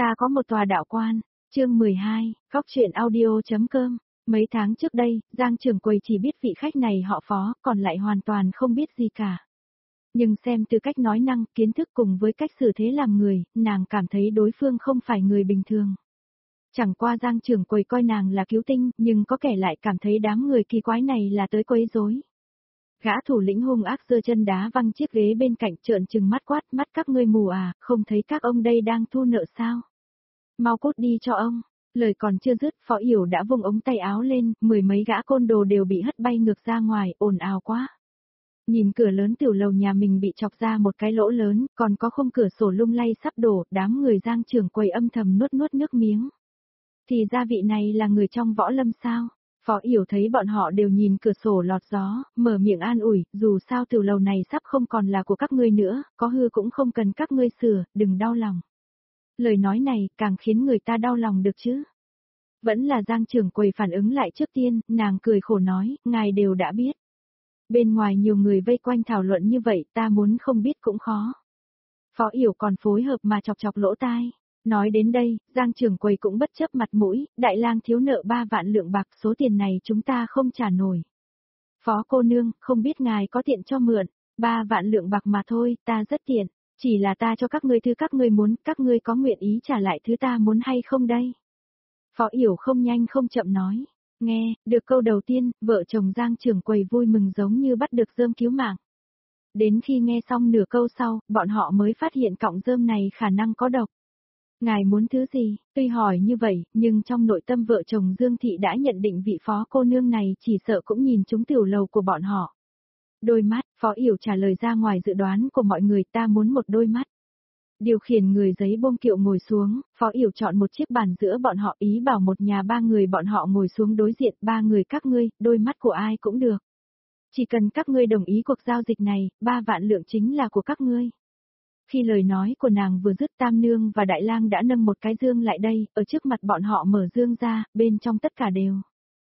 Ta có một tòa đạo quan, chương 12, góc truyện audio.com. Mấy tháng trước đây, Giang trưởng quầy chỉ biết vị khách này họ Phó, còn lại hoàn toàn không biết gì cả. Nhưng xem từ cách nói năng, kiến thức cùng với cách xử thế làm người, nàng cảm thấy đối phương không phải người bình thường. Chẳng qua Giang trưởng quầy coi nàng là cứu tinh, nhưng có kẻ lại cảm thấy đám người kỳ quái này là tới quấy rối. Gã thủ lĩnh hung ác giơ chân đá văng chiếc ghế bên cạnh, trợn trừng mắt quát, mắt các ngươi mù à, không thấy các ông đây đang thu nợ sao? Mau cút đi cho ông. Lời còn chưa dứt, Phó Yểu đã vung ống tay áo lên, mười mấy gã côn đồ đều bị hất bay ngược ra ngoài, ồn ào quá. Nhìn cửa lớn tiểu lầu nhà mình bị chọc ra một cái lỗ lớn, còn có khung cửa sổ lung lay sắp đổ, đám người Giang trưởng quầy âm thầm nuốt nuốt nước miếng. Thì ra vị này là người trong võ lâm sao? Phó Yểu thấy bọn họ đều nhìn cửa sổ lọt gió, mở miệng an ủi, dù sao tiểu lầu này sắp không còn là của các ngươi nữa, có hư cũng không cần các ngươi sửa, đừng đau lòng. Lời nói này càng khiến người ta đau lòng được chứ. Vẫn là Giang trưởng quầy phản ứng lại trước tiên, nàng cười khổ nói, ngài đều đã biết. Bên ngoài nhiều người vây quanh thảo luận như vậy, ta muốn không biết cũng khó. Phó Yểu còn phối hợp mà chọc chọc lỗ tai. Nói đến đây, Giang trưởng quầy cũng bất chấp mặt mũi, Đại lang thiếu nợ 3 vạn lượng bạc, số tiền này chúng ta không trả nổi. Phó cô nương, không biết ngài có tiện cho mượn, 3 vạn lượng bạc mà thôi, ta rất tiện, chỉ là ta cho các ngươi thứ các ngươi muốn, các ngươi có nguyện ý trả lại thứ ta muốn hay không đây? Phó Yểu không nhanh không chậm nói, nghe, được câu đầu tiên, vợ chồng Giang trưởng quầy vui mừng giống như bắt được rơm cứu mạng. Đến khi nghe xong nửa câu sau, bọn họ mới phát hiện cọng rơm này khả năng có độc. Ngài muốn thứ gì? Tuy hỏi như vậy, nhưng trong nội tâm vợ chồng Dương Thị đã nhận định vị phó cô nương này chỉ sợ cũng nhìn trúng tiểu lầu của bọn họ. Đôi mắt, Phó Yểu trả lời ra ngoài dự đoán của mọi người, ta muốn một đôi mắt. Điều khiển người giấy bông kiệu ngồi xuống, Phó Yểu chọn một chiếc bàn giữa bọn họ, ý bảo một nhà 3 người bọn họ ngồi xuống đối diện, 3 người các ngươi, đôi mắt của ai cũng được. Chỉ cần các ngươi đồng ý cuộc giao dịch này, 3 vạn lượng chính là của các ngươi. Khi lời nói của nàng vừa dứt, Tam Nương và Đại Lang đã nâng một cái dương lại đây, ở trước mặt bọn họ mở dương ra, bên trong tất cả đều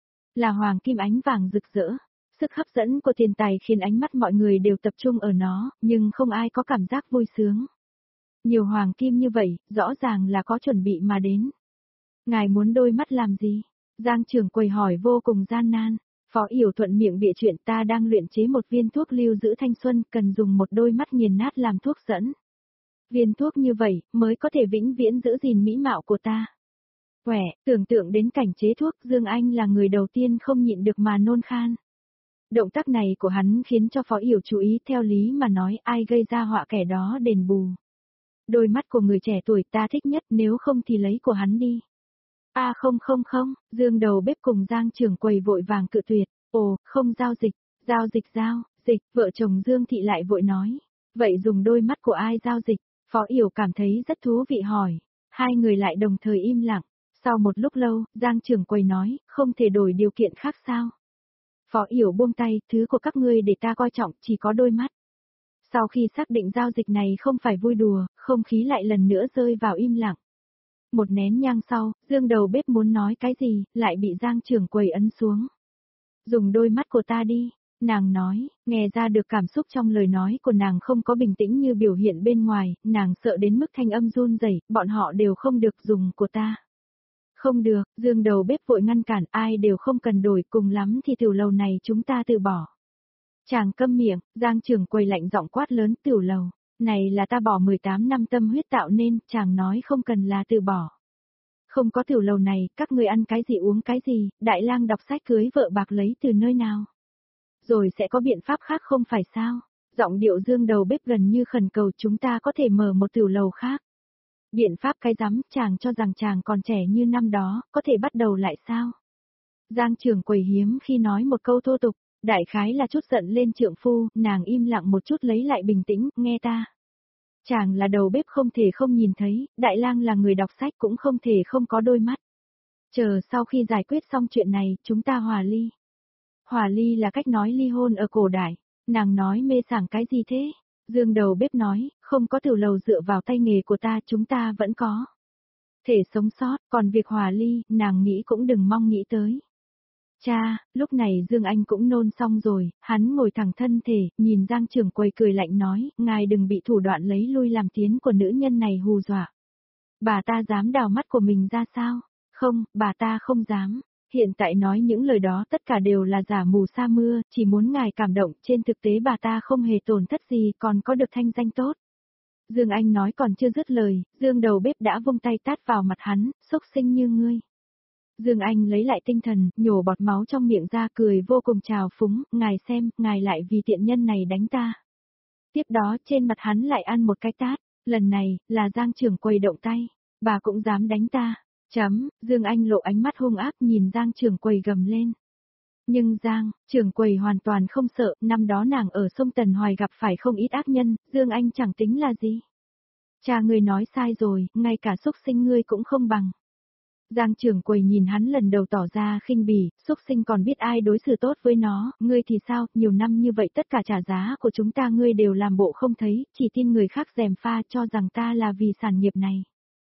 là hoàng kim ánh vàng rực rỡ. Sức hấp dẫn của tiền tài khiến ánh mắt mọi người đều tập trung ở nó, nhưng không ai có cảm giác vui sướng. Nhiều hoàng kim như vậy, rõ ràng là có chuẩn bị mà đến. Ngài muốn đôi mắt làm gì? Giang trưởng quầy hỏi vô cùng gian nan. Phó Yểu thuận miệng bịa chuyện, ta đang luyện chế một viên thuốc lưu giữ thanh xuân, cần dùng một đôi mắt nghiền nát làm thuốc dẫn. Viên thuốc như vậy, mới có thể vĩnh viễn giữ gìn mỹ mạo của ta. Quẻ, tưởng tượng đến cảnh chế thuốc, Dương Anh là người đầu tiên không nhịn được mà nôn khan. Động tác này của hắn khiến cho Phó Yểu chú ý, theo lý mà nói, ai gây ra họa kẻ đó đền bù. Đôi mắt của người trẻ tuổi ta thích nhất, nếu không thì lấy của hắn đi. À không, Dương đầu bếp cùng Giang trưởng quầy vội vàng cự tuyệt, ồ, không giao dịch, vợ chồng Dương Thị lại vội nói. Vậy dùng đôi mắt của ai giao dịch? Phó Yểu cảm thấy rất thú vị hỏi. Hai người lại đồng thời im lặng. Sau một lúc lâu, Giang trưởng quầy nói, không thể đổi điều kiện khác sao? Phó Yểu buông tay, thứ của các ngươi để ta coi trọng, chỉ có đôi mắt. Sau khi xác định giao dịch này không phải vui đùa, không khí lại lần nữa rơi vào im lặng. Một nén nhang sau, Dương đầu bếp muốn nói cái gì, lại bị Giang trưởng quầy ấn xuống. Dùng đôi mắt của ta đi. Nàng nói, nghe ra được cảm xúc trong lời nói của nàng không có bình tĩnh như biểu hiện bên ngoài, nàng sợ đến mức thanh âm run rẩy, bọn họ đều không được dùng của ta. Không được, Dương đầu bếp vội ngăn cản, ai đều không cần đổi, cùng lắm thì tiểu lầu này chúng ta từ bỏ. Chàng câm miệng, Giang trưởng quầy lạnh giọng quát lớn, tiểu lầu này là ta bỏ 18 năm tâm huyết tạo nên, chàng nói không cần là từ bỏ. Không có tiểu lầu này, các ngươi ăn cái gì uống cái gì, Đại Lang đọc sách cưới vợ bạc lấy từ nơi nào? Rồi sẽ có biện pháp khác không phải sao? Giọng điệu Dương đầu bếp gần như khẩn cầu, chúng ta có thể mở một tiểu lầu khác. Biện pháp cái rắm, chàng cho rằng chàng còn trẻ như năm đó, có thể bắt đầu lại sao? Giang trưởng quầy hiếm khi nói một câu thô tục, đại khái là chút giận lên trượng phu, nàng im lặng một chút lấy lại bình tĩnh, nghe ta. Chàng là đầu bếp không thể không nhìn thấy, Đại Lang là người đọc sách cũng không thể không có đôi mắt. Chờ sau khi giải quyết xong chuyện này, chúng ta hòa ly. Hòa ly là cách nói ly hôn ở cổ đại. Nàng nói mê sảng cái gì thế? Dương đầu bếp nói, không có tiểu lầu dựa vào tay nghề của ta, chúng ta vẫn có thể sống sót, còn việc hòa ly, nàng nghĩ cũng đừng mong nghĩ tới. Cha, lúc này Dương Anh cũng nôn xong rồi, hắn ngồi thẳng thân thể, nhìn Giang trưởng quầy cười lạnh nói, ngài đừng bị thủ đoạn lấy lui làm tiến của nữ nhân này hù dọa. Bà ta dám đào mắt của mình ra sao? Không, bà ta không dám. Hiện tại nói những lời đó tất cả đều là giả mù sa mưa, chỉ muốn ngài cảm động, trên thực tế bà ta không hề tổn thất gì, còn có được thanh danh tốt. Dương Anh nói còn chưa dứt lời, Dương đầu bếp đã vung tay tát vào mặt hắn, xúc sinh như ngươi. Dương Anh lấy lại tinh thần, nhổ bọt máu trong miệng ra cười vô cùng trào phúng, ngài xem, ngài lại vì tiện nhân này đánh ta. Tiếp đó trên mặt hắn lại ăn một cái tát, lần này, là Giang trưởng quầy động tay, bà cũng dám đánh ta. Dương Anh lộ ánh mắt hung ác nhìn Giang trưởng quầy gầm lên. Nhưng Giang, trưởng quầy hoàn toàn không sợ, năm đó nàng ở sông Tần Hoài gặp phải không ít ác nhân, Dương Anh chẳng tính là gì. Cha ngươi nói sai rồi, ngay cả xúc sinh ngươi cũng không bằng. Giang trưởng quầy nhìn hắn lần đầu tỏ ra khinh bỉ, xúc sinh còn biết ai đối xử tốt với nó, ngươi thì sao, nhiều năm như vậy tất cả trả giá của chúng ta ngươi đều làm bộ không thấy, chỉ tin người khác gièm pha cho rằng ta là vì sản nghiệp này.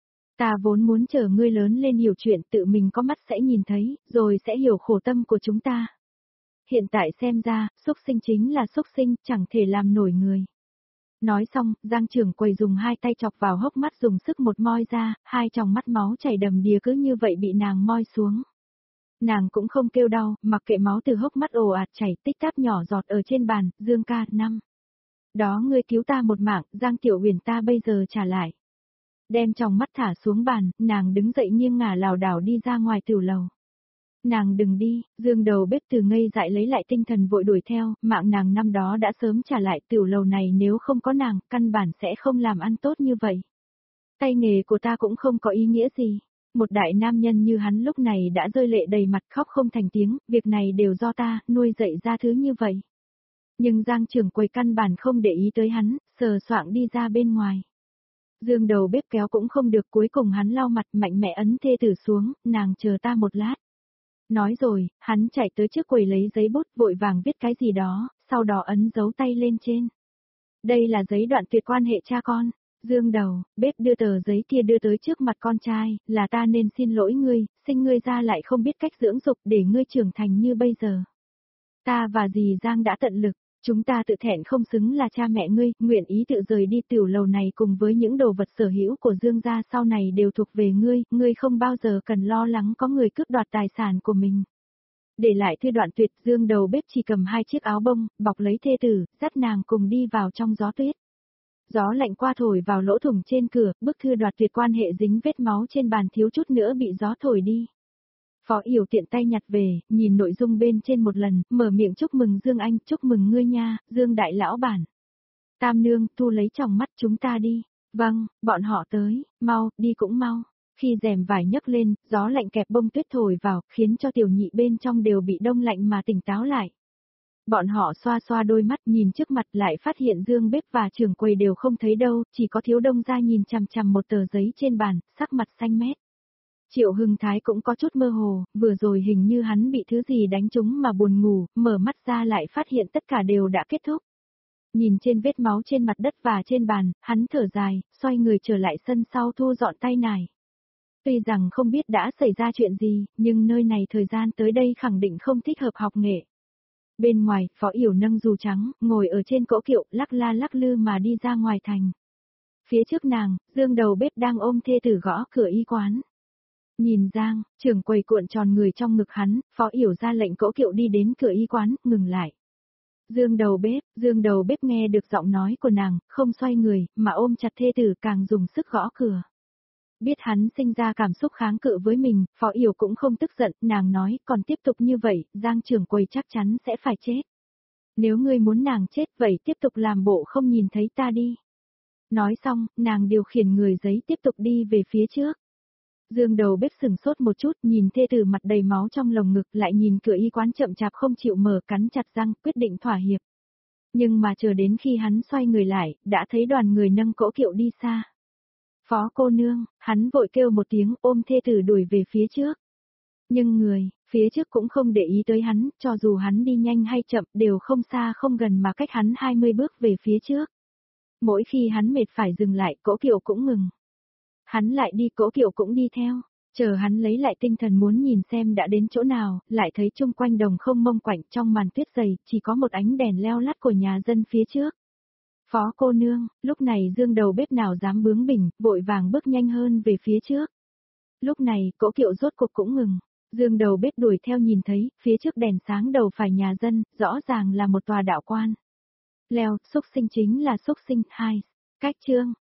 Ta vốn muốn chờ ngươi lớn lên hiểu chuyện tự mình có mắt sẽ nhìn thấy, rồi sẽ hiểu khổ tâm của chúng ta. Hiện tại xem ra, xúc sinh chính là xúc sinh, chẳng thể làm nổi người. Nói xong, Giang trưởng quầy dùng hai tay chọc vào hốc mắt dùng sức một moi ra, hai tròng mắt máu chảy đầm đìa cứ như vậy bị nàng moi xuống. Nàng cũng không kêu đau, mặc kệ máu từ hốc mắt ồ ạt chảy tích táp nhỏ giọt ở trên bàn, Dương ca, năm. Đó ngươi cứu ta một mạng, Giang Tiểu Huyền ta bây giờ trả lại. Đem tròng mắt thả xuống bàn, nàng đứng dậy nghiêng ngả lảo đảo đi ra ngoài tiểu lầu. Nàng đừng đi, Dương đầu bếp từ ngây dại lấy lại tinh thần vội đuổi theo, mạng nàng năm đó đã sớm trả lại tiểu lầu này nếu không có nàng, căn bản sẽ không làm ăn tốt như vậy. Tay nghề của ta cũng không có ý nghĩa gì. Một đại nam nhân như hắn lúc này đã rơi lệ đầy mặt khóc không thành tiếng, việc này đều do ta, nuôi dạy ra thứ như vậy. Nhưng Giang trưởng quầy căn bản không để ý tới hắn, sờ soạng đi ra bên ngoài. Dương đầu bếp kéo cũng không được cuối cùng hắn lau mặt mạnh mẽ ấn thê tử xuống, nàng chờ ta một lát. Nói rồi, hắn chạy tới trước quầy lấy giấy bút vội vàng viết cái gì đó, sau đó ấn dấu tay lên trên. Đây là giấy đoạn tuyệt quan hệ cha con. Dương đầu, bếp đưa tờ giấy kia đưa tới trước mặt con trai, là ta nên xin lỗi ngươi, sinh ngươi ra lại không biết cách dưỡng dục để ngươi trưởng thành như bây giờ. Ta và dì Giang đã tận lực, chúng ta tự thẹn không xứng là cha mẹ ngươi, nguyện ý tự rời đi tiểu lầu này cùng với những đồ vật sở hữu của Dương gia sau này đều thuộc về ngươi không bao giờ cần lo lắng có người cướp đoạt tài sản của mình. Để lại thư đoạn tuyệt, Dương đầu bếp chỉ cầm hai chiếc áo bông, bọc lấy thê tử, dắt nàng cùng đi vào trong gió tuyết. Gió lạnh qua thổi vào lỗ thủng trên cửa, bức thư đoạt tuyệt quan hệ dính vết máu trên bàn thiếu chút nữa bị gió thổi đi. Phó Yểu tiện tay nhặt về, nhìn nội dung bên trên một lần, mở miệng chúc mừng Dương Anh, chúc mừng ngươi nha, Dương đại lão bản. Tam nương, thu lấy tròng mắt chúng ta đi. Vâng, bọn họ tới, mau, đi cũng mau. Khi rèm vải nhấc lên, gió lạnh kẹp bông tuyết thổi vào, khiến cho tiểu nhị bên trong đều bị đông lạnh mà tỉnh táo lại. Bọn họ xoa xoa đôi mắt nhìn trước mặt lại phát hiện Dương bếp và trưởng quầy đều không thấy đâu, chỉ có Thiếu Đông gia nhìn chằm chằm một tờ giấy trên bàn, sắc mặt xanh mét. Triệu Hưng Thái cũng có chút mơ hồ, vừa rồi hình như hắn bị thứ gì đánh trúng mà buồn ngủ, mở mắt ra lại phát hiện tất cả đều đã kết thúc. Nhìn trên vết máu trên mặt đất và trên bàn, hắn thở dài, xoay người trở lại sân sau thu dọn tay nải. Tuy rằng không biết đã xảy ra chuyện gì, nhưng nơi này thời gian tới đây khẳng định không thích hợp học nghệ. Bên ngoài, Phó Yểu nâng dù trắng, ngồi ở trên cỗ kiệu, lắc la lắc lư mà đi ra ngoài thành. Phía trước nàng, Dương đầu bếp đang ôm thê tử gõ cửa y quán. Nhìn Giang, trưởng quầy cuộn tròn người trong ngực hắn, Phó Yểu ra lệnh cỗ kiệu đi đến cửa y quán, ngừng lại. Dương đầu bếp nghe được giọng nói của nàng, không xoay người, mà ôm chặt thê tử càng dùng sức gõ cửa. Biết hắn sinh ra cảm xúc kháng cự với mình, Phó Yểu cũng không tức giận, nàng nói, còn tiếp tục như vậy, Giang trưởng quầy chắc chắn sẽ phải chết. Nếu ngươi muốn nàng chết vậy tiếp tục làm bộ không nhìn thấy ta đi. Nói xong, nàng điều khiển người giấy tiếp tục đi về phía trước. Dương đầu bếp sừng sốt một chút, nhìn thê tử mặt đầy máu trong lồng ngực, lại nhìn cửa y quán chậm chạp không chịu mở, cắn chặt răng, quyết định thỏa hiệp. Nhưng mà chờ đến khi hắn xoay người lại, đã thấy đoàn người nâng cỗ kiệu đi xa. Phó cô nương, hắn vội kêu một tiếng ôm thê tử đuổi về phía trước. Nhưng người, phía trước cũng không để ý tới hắn, cho dù hắn đi nhanh hay chậm đều không xa không gần mà cách hắn 20 bước về phía trước. Mỗi khi hắn mệt phải dừng lại, cỗ kiệu cũng ngừng. Hắn lại đi, cỗ kiệu cũng đi theo. Chờ hắn lấy lại tinh thần muốn nhìn xem đã đến chỗ nào, lại thấy chung quanh đồng không mông quạnh trong màn tuyết dày, chỉ có một ánh đèn leo lắt của nhà dân phía trước. Phó cô nương, lúc này Dương đầu bếp nào dám bướng bỉnh, vội vàng bước nhanh hơn về phía trước. Lúc này, cỗ kiệu rốt cuộc cũng ngừng. Dương đầu bếp đuổi theo nhìn thấy, phía trước đèn sáng đầu phải nhà dân, rõ ràng là một tòa đạo quan. Leo, xúc sinh chính là xúc sinh, hai. Cách chương.